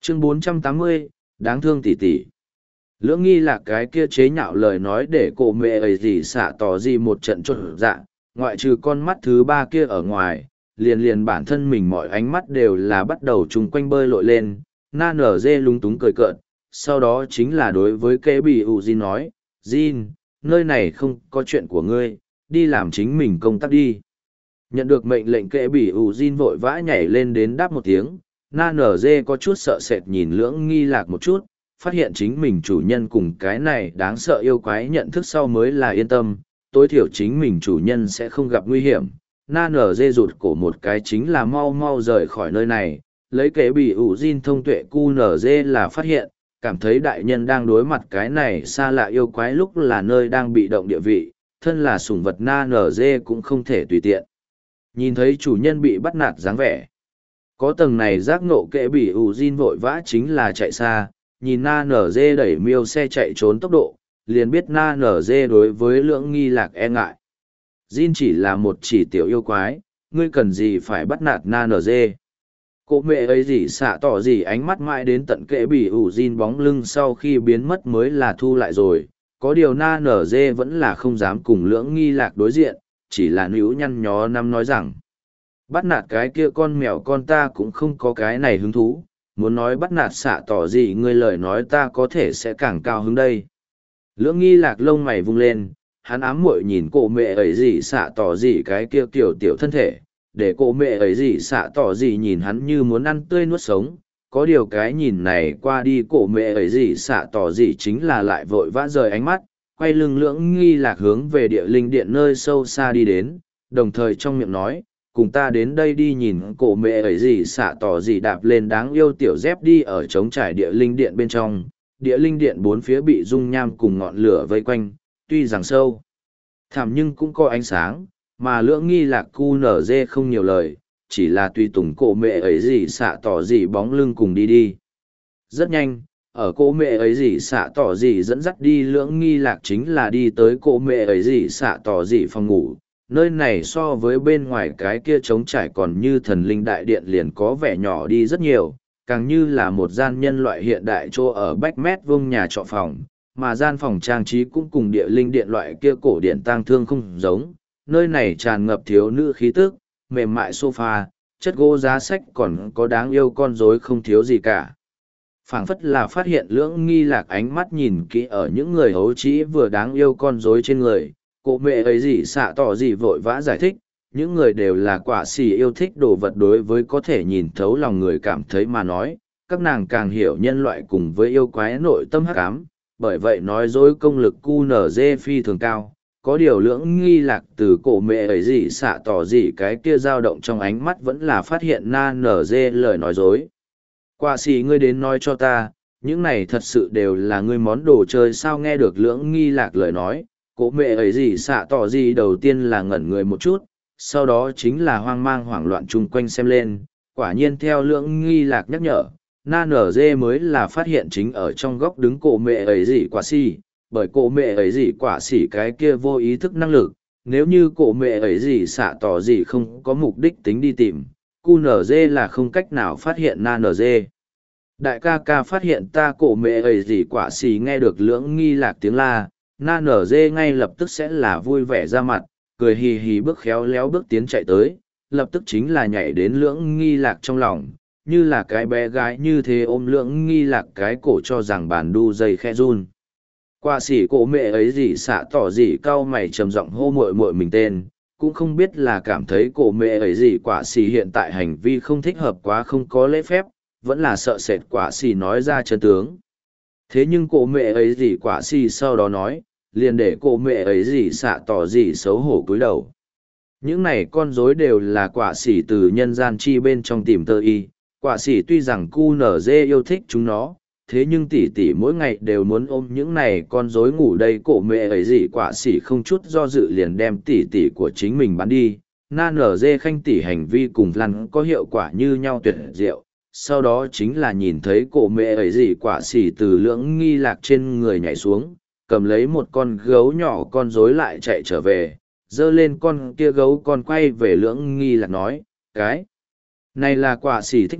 Chương 480, đáng thương tỷ tỷ. Lưỡng nghi là cái kia chế nhạo lời nói để cổ mẹ ấy gì xạ tỏ gì một trận trộn dạ, ngoại trừ con mắt thứ ba kia ở ngoài, liền liền bản thân mình mọi ánh mắt đều là bắt đầu chung quanh bơi lội lên, na nở dê lúng túng cười cợt, sau đó chính là đối với kẻ bị ủ Jin nói, Jin, nơi này không có chuyện của ngươi, đi làm chính mình công tác đi. Nhận được mệnh lệnh kẻ bị ủ Jin vội vã nhảy lên đến đáp một tiếng, na nở dê có chút sợ sệt nhìn lưỡng nghi lạc một chút, phát hiện chính mình chủ nhân cùng cái này đáng sợ yêu quái nhận thức sau mới là yên tâm, tối thiểu chính mình chủ nhân sẽ không gặp nguy hiểm. Na nở dê rụt cổ một cái chính là mau mau rời khỏi nơi này, lấy kế bị ủ Jin thông tuệ cu nở dê là phát hiện, cảm thấy đại nhân đang đối mặt cái này xa lạ yêu quái lúc là nơi đang bị động địa vị, thân là sủng vật na nở dê cũng không thể tùy tiện. Nhìn thấy chủ nhân bị bắt nạt dáng vẻ. Có tầng này giác ngộ kệ bị ủ Jin vội vã chính là chạy xa, nhìn na nở dê đẩy miêu xe chạy trốn tốc độ, liền biết na nở dê đối với lưỡng nghi lạc e ngại. Jin chỉ là một chỉ tiểu yêu quái, ngươi cần gì phải bắt nạt na nở dê. Cô mẹ ấy gì xạ tỏ gì ánh mắt mãi đến tận kệ bị ủ Jin bóng lưng sau khi biến mất mới là thu lại rồi, có điều na nở dê vẫn là không dám cùng lưỡng nghi lạc đối diện, chỉ là níu nhăn nhó năm nói rằng bắt nạt cái kia con mèo con ta cũng không có cái này hứng thú, muốn nói bắt nạt xạ tỏ gì ngươi lời nói ta có thể sẽ càng cao hứng đây. Lưỡng nghi lạc lông mày vung lên, hắn ám muội nhìn cô mẹ ấy gì xạ tỏ gì cái kia tiểu tiểu thân thể, để cô mẹ ấy gì xạ tỏ gì nhìn hắn như muốn ăn tươi nuốt sống. Có điều cái nhìn này qua đi cổ mẹ ấy gì xạ tỏ gì chính là lại vội vã rời ánh mắt, quay lưng lưỡng nghi lạc hướng về địa linh điện nơi sâu xa đi đến, đồng thời trong miệng nói, cùng ta đến đây đi nhìn cổ mẹ ấy gì xạ tỏ gì đạp lên đáng yêu tiểu dép đi ở trống trải địa linh điện bên trong. Địa linh điện bốn phía bị dung nham cùng ngọn lửa vây quanh, tuy rằng sâu thẳm nhưng cũng có ánh sáng, mà lưỡng nghi lạc cu nở dê không nhiều lời, chỉ là tùy tùng cổ mẹ ấy gì xạ tỏ gì bóng lưng cùng đi đi. Rất nhanh, ở cổ mẹ ấy gì xạ tỏ gì dẫn dắt đi lưỡng nghi lạc chính là đi tới cổ mẹ ấy gì xạ tỏ gì phòng ngủ. Nơi này so với bên ngoài cái kia trống trải còn như thần linh đại điện liền có vẻ nhỏ đi rất nhiều, càng như là một gian nhân loại hiện đại chỗ ở bách mét vuông nhà trọ phòng, mà gian phòng trang trí cũng cùng địa linh điện loại kia cổ điện tang thương không giống. Nơi này tràn ngập thiếu nữ khí tức, mềm mại sofa, chất gỗ giá sách còn có đáng yêu con rối không thiếu gì cả. Phảng phất là phát hiện lưỡng nghi lạc ánh mắt nhìn kỹ ở những người hấu trĩ vừa đáng yêu con rối trên người. Cô mẹ ấy gì xạ tỏ gì vội vã giải thích, những người đều là quả xì yêu thích đồ vật đối với có thể nhìn thấu lòng người cảm thấy mà nói, các nàng càng hiểu nhân loại cùng với yêu quái nội tâm hắc ám, bởi vậy nói dối công lực QNZ phi thường cao. Có điều lưỡng nghi lạc từ cổ mẹ ấy gì xạ tỏ gì cái kia dao động trong ánh mắt vẫn là phát hiện na nở dê lời nói dối. Quả xì ngươi đến nói cho ta, những này thật sự đều là ngươi món đồ chơi sao nghe được lưỡng nghi lạc lời nói. Cổ mẹ ấy gì xạ tỏ gì đầu tiên là ngẩn người một chút, sau đó chính là hoang mang hoảng loạn chung quanh xem lên, quả nhiên theo lưỡng nghi lạc nhắc nhở, na nở dê mới là phát hiện chính ở trong góc đứng cổ mẹ ấy gì quả xì, bởi cổ mẹ ấy gì quả xì cái kia vô ý thức năng lực, nếu như cổ mẹ ấy gì xạ tỏ gì không có mục đích tính đi tìm, cu nở dê là không cách nào phát hiện na nở dê. Đại ca ca phát hiện ta cổ mẹ ấy gì quả xì nghe được lưỡng nghi lạc tiếng la, na nở dê ngay lập tức sẽ là vui vẻ ra mặt, cười hì hì bước khéo léo bước tiến chạy tới, lập tức chính là nhảy đến lưỡng nghi lạc trong lòng, như là cái bé gái như thế ôm lưỡng nghi lạc cái cổ cho rằng bàn đu dây khe run. Quả xỉ cổ mẹ ấy gì xạ tỏ gì cau mày trầm giọng hô muội muội mình tên, cũng không biết là cảm thấy cổ mẹ ấy gì quả xỉ hiện tại hành vi không thích hợp quá không có lễ phép, vẫn là sợ sệt quả xỉ nói ra chân tướng. Thế nhưng cổ mẹ ấy gì quả xỉ sau đó nói, liền để cổ mẹ ấy gì xạ tỏ gì xấu hổ cúi đầu. Những này con rối đều là quả xỉ từ nhân gian chi bên trong tìm tơ y, quả xỉ tuy rằng QNZ yêu thích chúng nó, thế nhưng tỷ tỷ mỗi ngày đều muốn ôm những này con rối ngủ đây cổ mẹ ấy gì quả xỉ không chút do dự liền đem tỷ tỷ của chính mình bán đi. Na nở dê khanh tỷ hành vi cùng lăn có hiệu quả như nhau tuyệt diệu, sau đó chính là nhìn thấy cổ mẹ ấy gì quả xỉ từ lưỡng nghi lạc trên người nhảy xuống, cầm lấy một con gấu nhỏ con rối lại chạy trở về, dơ lên con kia gấu con quay về lưỡng nghi lạc nói, cái này là quả xỉ thích nhất,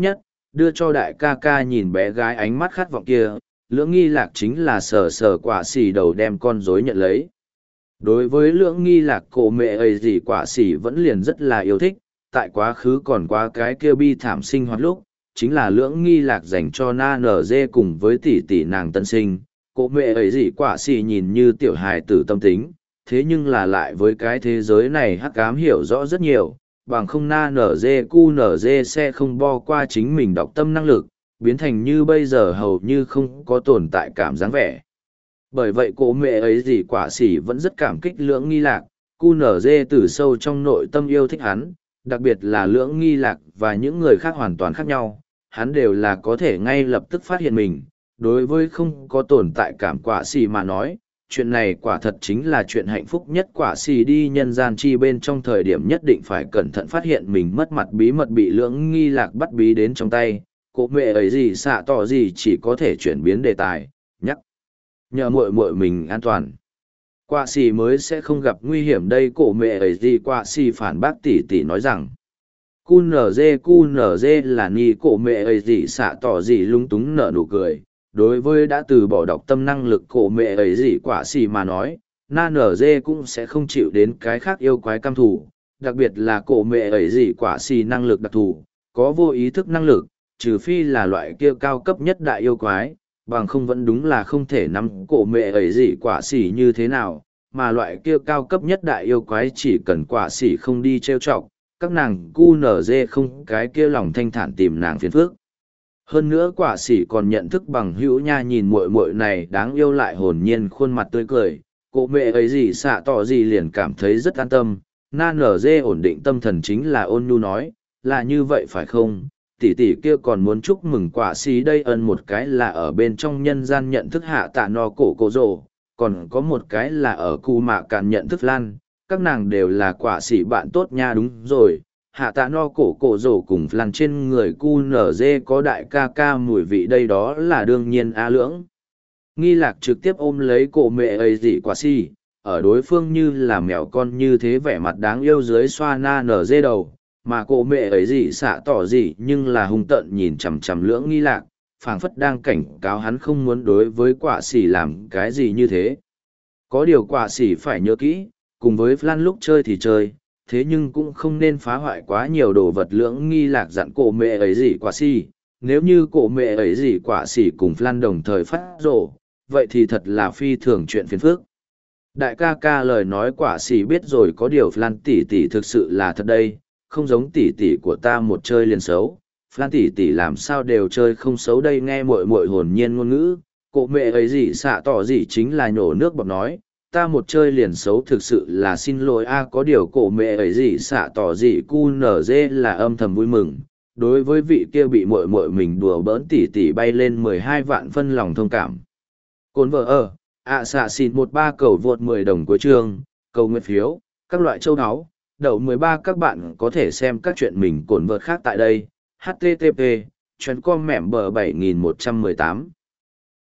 đưa cho đại ca ca nhìn bé gái ánh mắt khát vọng kia. Lưỡng nghi lạc chính là sờ sờ quả xỉ đầu đem con rối nhận lấy. Đối với lưỡng nghi lạc, cổ mẹ ấy gì quả xỉ vẫn liền rất là yêu thích. Tại quá khứ còn qua cái kia bi thảm sinh hoạt lúc, chính là lưỡng nghi lạc dành cho na nở dê cùng với tỷ tỷ nàng tân sinh. Cổ mẹ ấy gì quả xỉ nhìn như tiểu hài tử tâm tính, thế nhưng là lại với cái thế giới này hắc ám hiểu rõ rất nhiều, bằng không na nở dê cu nở dê sẽ không bo qua chính mình đọc tâm năng lực, biến thành như bây giờ hầu như không có tồn tại cảm dáng vẻ. Bởi vậy cổ mẹ ấy gì quả xỉ vẫn rất cảm kích lưỡng nghi lạc, cu nở dê từ sâu trong nội tâm yêu thích hắn, đặc biệt là lưỡng nghi lạc và những người khác hoàn toàn khác nhau, hắn đều là có thể ngay lập tức phát hiện mình. Đối với không có tồn tại cảm quả xỉ mà nói, chuyện này quả thật chính là chuyện hạnh phúc nhất. Quả xỉ đi nhân gian chi bên trong thời điểm nhất định phải cẩn thận phát hiện mình mất mặt bí mật bị lưỡng nghi lạc bắt bí đến trong tay. Cô mẹ ấy gì xạ tỏ gì chỉ có thể chuyển biến đề tài, nhắc nhờ muội muội mình an toàn. Quả xỉ mới sẽ không gặp nguy hiểm đây. Cổ mẹ ấy gì quả xỉ phản bác tỷ tỷ nói rằng cu nở dê là ni. Cổ mẹ ấy gì xạ tỏ gì lung túng nở nụ cười. Đối với đã từ bỏ đọc tâm năng lực cổ mẹ ấy gì quả xỉ mà nói, na nở dê cũng sẽ không chịu đến cái khác yêu quái căm thù. Đặc biệt là cổ mẹ ấy gì quả xỉ năng lực đặc thù, có vô ý thức năng lực, trừ phi là loại kia cao cấp nhất đại yêu quái, bằng không vẫn đúng là không thể nắm cổ mẹ ấy gì quả xỉ như thế nào, mà loại kia cao cấp nhất đại yêu quái chỉ cần quả xỉ không đi trêu chọc, các nàng cu nở dê không cái kia lòng thanh thản tìm nàng phiền phức. Hơn nữa quả xỉ còn nhận thức bằng hữu nha, nhìn muội muội này đáng yêu lại hồn nhiên khuôn mặt tươi cười, cổ mẹ ấy gì xạ tỏ gì liền cảm thấy rất an tâm. Na nở dê ổn định tâm thần chính là ôn nhu nói, là như vậy phải không? Tỷ tỷ kia còn muốn chúc mừng quả xỉ đây. Ân, một cái là ở bên trong nhân gian nhận thức hạ tạ no cổ cổ rồ, còn có một cái là ở cu mạ cạn nhận thức lan, các nàng đều là quả xỉ bạn tốt nha. Đúng rồi, hạ tạ no cổ cổ rổ cùng lan trên người cu nở dê có đại ca ca mùi vị đây, đó là đương nhiên a. Lưỡng nghi lạc trực tiếp ôm lấy cổ mẹ ấy dị quả xỉ, ở đối phương như là mèo con như thế vẻ mặt đáng yêu dưới xoa na nở dê đầu, mà cổ mẹ ấy dị xạ tỏ dị nhưng là hung tợn nhìn chằm chằm lưỡng nghi lạc, phảng phất đang cảnh cáo hắn không muốn đối với quả xỉ làm cái gì như thế. Có điều quả xỉ phải nhớ kỹ, cùng với Flan lúc chơi thì chơi, thế nhưng cũng không nên phá hoại quá nhiều đồ vật. Lưỡng nghi lạc dặn cổ mẹ ấy gì quả xỉ, nếu như cổ mẹ ấy gì quả xỉ cùng Flan đồng thời phát rổ, vậy thì thật là phi thường chuyện phiền phức. Đại ca ca lời nói quả xỉ biết rồi, có điều Flan tỷ tỷ thực sự là thật đây, không giống tỷ tỷ của ta một chơi liền xấu. Flan tỷ tỷ làm sao đều chơi không xấu đây. Nghe muội muội hồn nhiên ngôn ngữ, cổ mẹ ấy gì xạ tỏ gì chính là nhổ nước bọt nói, ta một chơi liền xấu thực sự là xin lỗi a. Có điều cổ mẹ ấy gì xạ tỏ gì cu nở dê là âm thầm vui mừng, đối với vị kia bị muội muội mình đùa bỡn tỷ tỷ bay lên 12 vạn phân lòng thông cảm. Cồn vợ ở xạ xin 13 cầu vượt 10 đồng cuối chương, cầu nguyện phiếu, các loại châu áo đậu 13. Các bạn có thể xem các chuyện mình cồn vợt khác tại đây. http://com mẻm bờ 7118